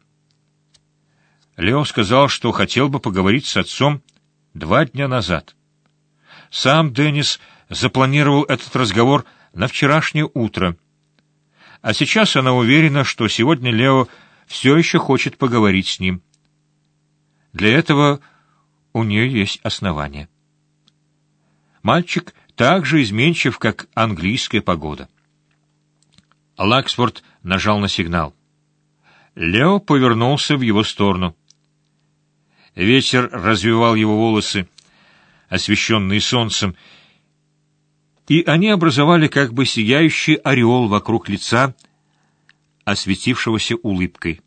Лео сказал, что хотел бы поговорить с отцом два дня назад. Сам Деннис запланировал этот разговор на вчерашнее утро, а сейчас она уверена, что сегодня Лео все еще хочет поговорить с ним. Для этого у нее есть основания. Мальчик так же изменчив, как английская погода. Лаксфорд нажал на сигнал. Лео повернулся в его сторону. Ветер развивал его волосы, освещенные солнцем, и они образовали как бы сияющий ореол вокруг лица, осветившегося улыбкой.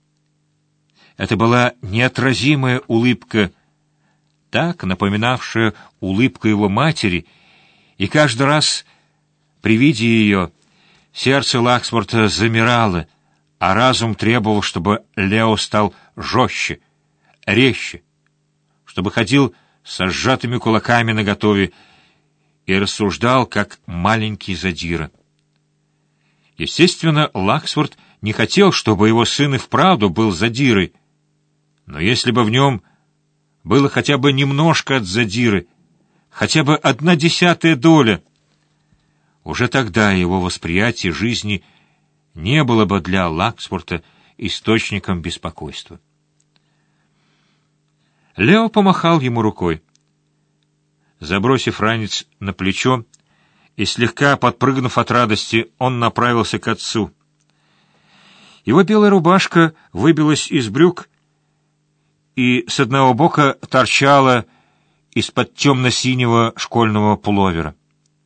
Это была неотразимая улыбка, так напоминавшая улыбку его матери, и каждый раз при виде ее сердце Лаксфорда замирало, а разум требовал, чтобы Лео стал жестче, резче, чтобы ходил со сжатыми кулаками наготове и рассуждал, как маленький задира. Естественно, Лаксфорд не хотел, чтобы его сын и вправду был задирой, но если бы в нем было хотя бы немножко от задиры, хотя бы одна десятая доля, уже тогда его восприятие жизни не было бы для Лаксфорда источником беспокойства. Лео помахал ему рукой. Забросив ранец на плечо и слегка подпрыгнув от радости, он направился к отцу. Его белая рубашка выбилась из брюк и с одного бока торчала из-под темно-синего школьного пуловера.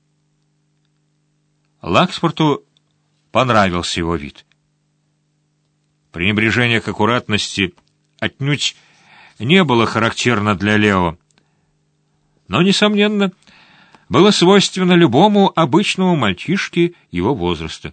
Лакспорту понравился его вид. Пренебрежение к аккуратности отнюдь не было характерно для Лео, но, несомненно, было свойственно любому обычному мальчишке его возраста.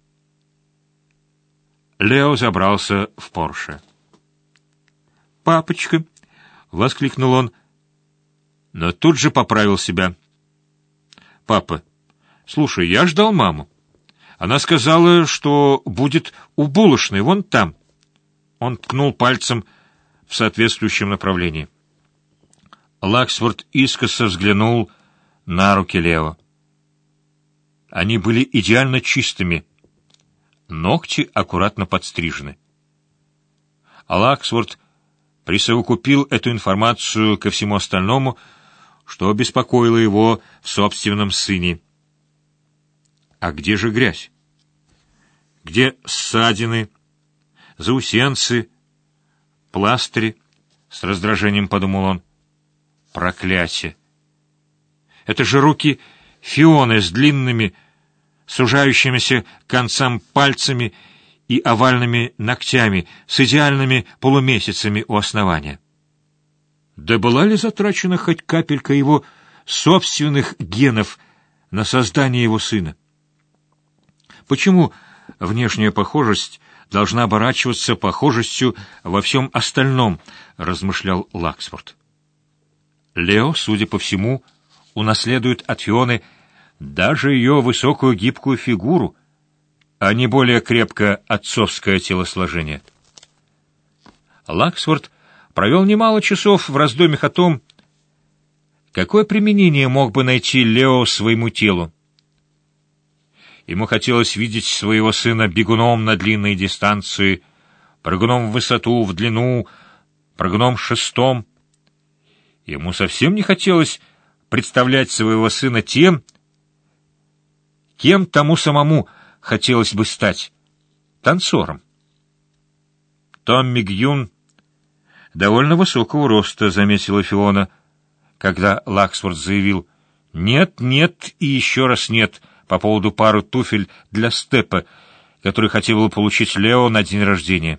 Лео забрался в Порше. «Папочка!» — воскликнул он, но тут же поправил себя. «Папа, слушай, я ждал маму. Она сказала, что будет у булочной, вон там». Он ткнул пальцем в соответствующем направлении. Лаксфорд искоса взглянул на руки Лео. Они были идеально чистыми, ногти аккуратно подстрижены. Лаксфорд присовокупил эту информацию ко всему остальному, что беспокоило его в собственном сыне. А где же грязь? Где ссадины, заусенцы, пластыри? С раздражением подумал он. Проклятие! Это же руки Фионы с длинными, сужающимися к концам пальцами и овальными ногтями, с идеальными полумесяцами у основания. Да была ли затрачена хоть капелька его собственных генов на создание его сына? Почему внешняя похожесть должна оборачиваться похожестью во всем остальном, размышлял Лаксфорд. Лео, судя по всему, унаследует от Фионы даже ее высокую гибкую фигуру, а не более крепкое отцовское телосложение. Лаксфорд провел немало часов в раздумьях о том, какое применение мог бы найти Лео своему телу. Ему хотелось видеть своего сына бегуном на длинные дистанции, прыгуном в высоту, в длину, прыгуном шестом. Ему совсем не хотелось представлять своего сына тем, кем тому самому хотелось бы стать — танцором. Томми Гюн довольно высокого роста, заметила Фиона, когда Лаксфорд заявил «нет, нет и еще раз нет» по поводу пары туфель для степа, который хотел бы получить Лео на день рождения.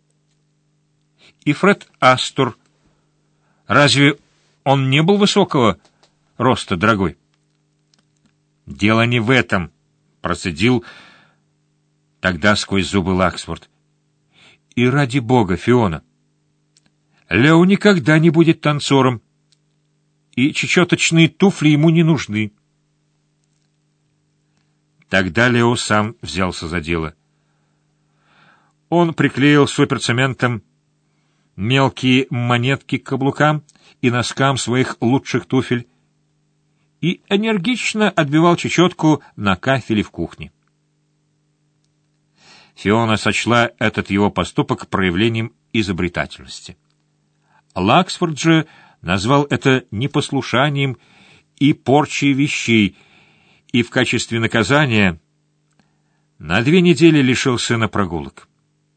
И Фред Астор, разве он не был высокого роста, дорогой? Дело не в этом, процедил тогда сквозь зубы Лаксфорд. И ради бога, Фиона, Лео никогда не будет танцором, и чечеточные туфли ему не нужны. Тогда Лео сам взялся за дело. Он приклеил суперцементом мелкие монетки к каблукам и носкам своих лучших туфель и энергично отбивал чечетку на кафеле в кухне. Фиона сочла этот его поступок проявлением изобретательности. Лаксфорд же назвал это непослушанием и порчей вещей, и в качестве наказания на две недели лишил сына прогулок.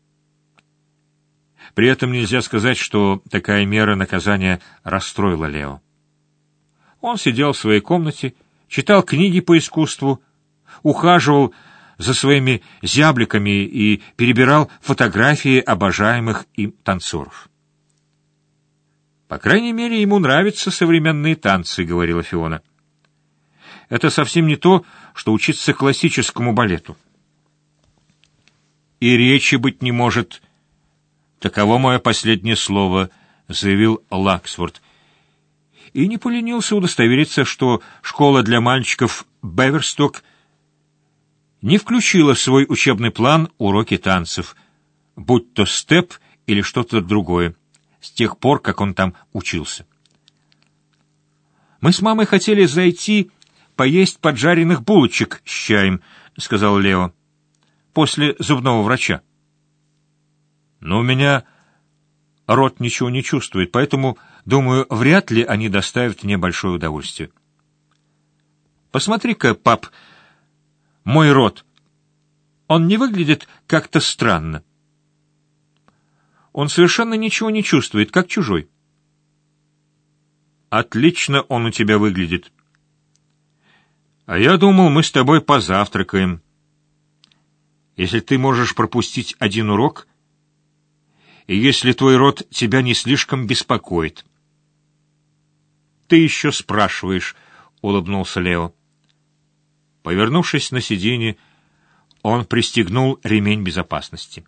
При этом нельзя сказать, что такая мера наказания расстроила Лео. Он сидел в своей комнате, читал книги по искусству, ухаживал за своими зябликами и перебирал фотографии обожаемых им танцоров. «По крайней мере, ему нравятся современные танцы», — говорила Фиона. «Это совсем не то, что учиться классическому балету». «И речи быть не может. Таково мое последнее слово», — заявил Лаксфорд. И не поленился удостовериться, что школа для мальчиков Беверсток не включила в свой учебный план уроки танцев, будь то степ или что-то другое, с тех пор, как он там учился. «Мы с мамой хотели зайти поесть поджаренных булочек с чаем», — сказал Лео, — «после зубного врача. Но у меня рот ничего не чувствует, поэтому Думаю, вряд ли они доставят мне большое удовольствие. Посмотри-ка, пап, мой рот. Он не выглядит как-то странно. Он совершенно ничего не чувствует, как чужой. Отлично он у тебя выглядит. А я думал, мы с тобой позавтракаем. Если ты можешь пропустить один урок, и если твой рот тебя не слишком беспокоит. Ты еще спрашиваешь, — улыбнулся Лео. Повернувшись на сиденье, он пристегнул ремень безопасности.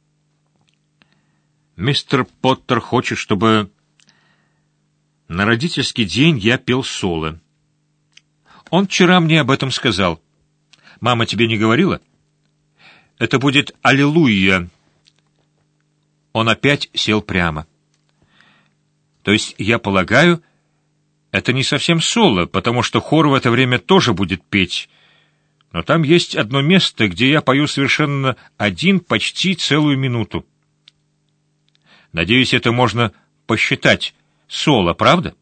Мистер Поттер хочет, чтобы на родительский день я пел соло. Он вчера мне об этом сказал. Мама тебе не говорила? Это будет «Аллилуйя». Он опять сел прямо. То есть, я полагаю, это не совсем соло, потому что хор в это время тоже будет петь. Но там есть одно место, где я пою совершенно один почти целую минуту. Надеюсь, это можно посчитать соло, правда?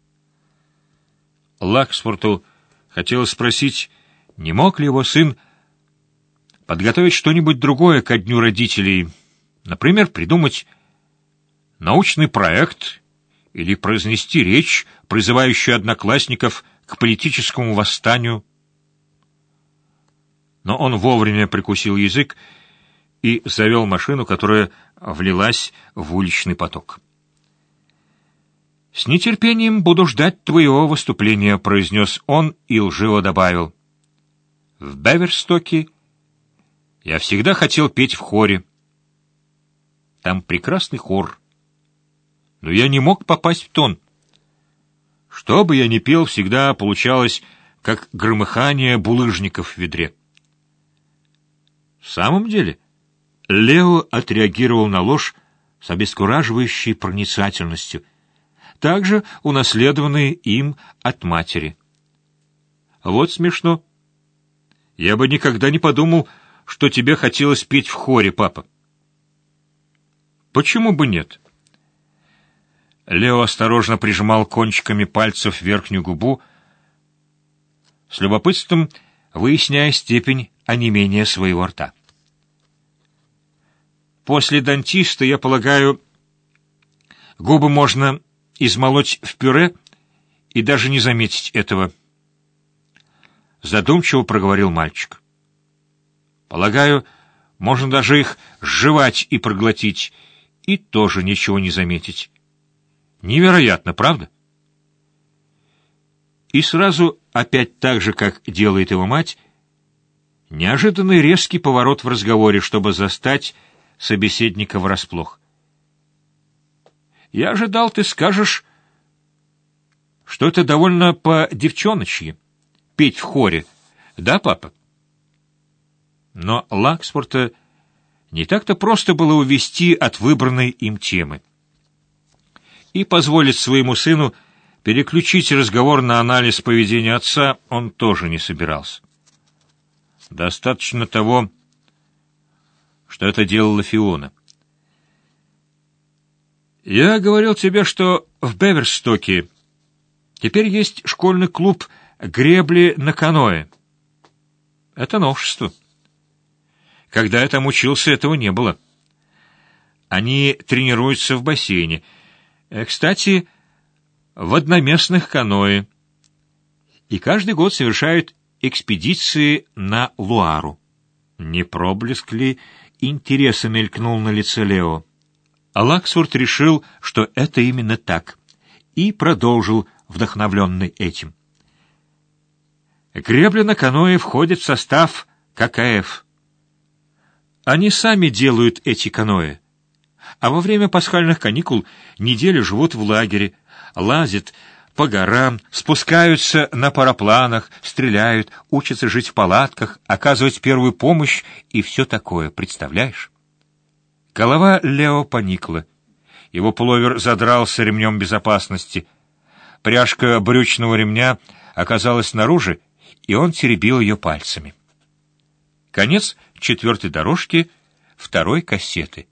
Лаксфорту хотелось спросить, не мог ли его сын подготовить что-нибудь другое ко дню родителей, например, придумать научный проект или произнести речь, призывающую одноклассников к политическому восстанию. Но он вовремя прикусил язык и завел машину, которая влилась в уличный поток. «С нетерпением буду ждать твоего выступления», — произнес он и лживо добавил. «В Беверстоке я всегда хотел петь в хоре. Там прекрасный хор. Но я не мог попасть в тон. Что бы я ни пел, всегда получалось, как громыхание булыжников в ведре». В самом деле, Лео отреагировал на ложь с обескураживающей проницательностью, также унаследованные им от матери. Вот смешно. Я бы никогда не подумал, что тебе хотелось петь в хоре, папа. Почему бы нет? Лео осторожно прижимал кончиками пальцев верхнюю губу, с любопытством выясняя степень онемения своего рта. После дантиста, я полагаю, губы можно измолоть в пюре и даже не заметить этого. Задумчиво проговорил мальчик. Полагаю, можно даже их сживать и проглотить, и тоже ничего не заметить. Невероятно, правда? И сразу, опять так же, как делает его мать, неожиданный резкий поворот в разговоре, чтобы застать собеседника врасплох. Я ожидал, ты скажешь, что это довольно по-девчоночьи — петь в хоре. Да, папа? Но Лаксфорта не так-то просто было увести от выбранной им темы. И позволить своему сыну переключить разговор на анализ поведения отца он тоже не собирался. Достаточно того, что это делала Фиона. Я говорил тебе, что в Беверстоке теперь есть школьный клуб гребли на каноэ. Это новшество. Когда я там учился, этого не было. Они тренируются в бассейне. Кстати, в одноместных каноэ. И каждый год совершают экспедиции на Луару. Не проблеск ли интереса мелькнул на лице Лео? А Лаксфорд решил, что это именно так, и продолжил, вдохновленный этим. Гребля на каноэ входит в состав ка ка эф. Они сами делают эти каноэ, а во время пасхальных каникул неделю живут в лагере, лазят по горам, спускаются на парапланах, стреляют, учатся жить в палатках, оказывать первую помощь и все такое, представляешь? Голова Лео поникла. Его пуловер задрался ремнем безопасности. Пряжка брючного ремня оказалась снаружи, и он теребил ее пальцами. Конец четвертой дорожки второй кассеты.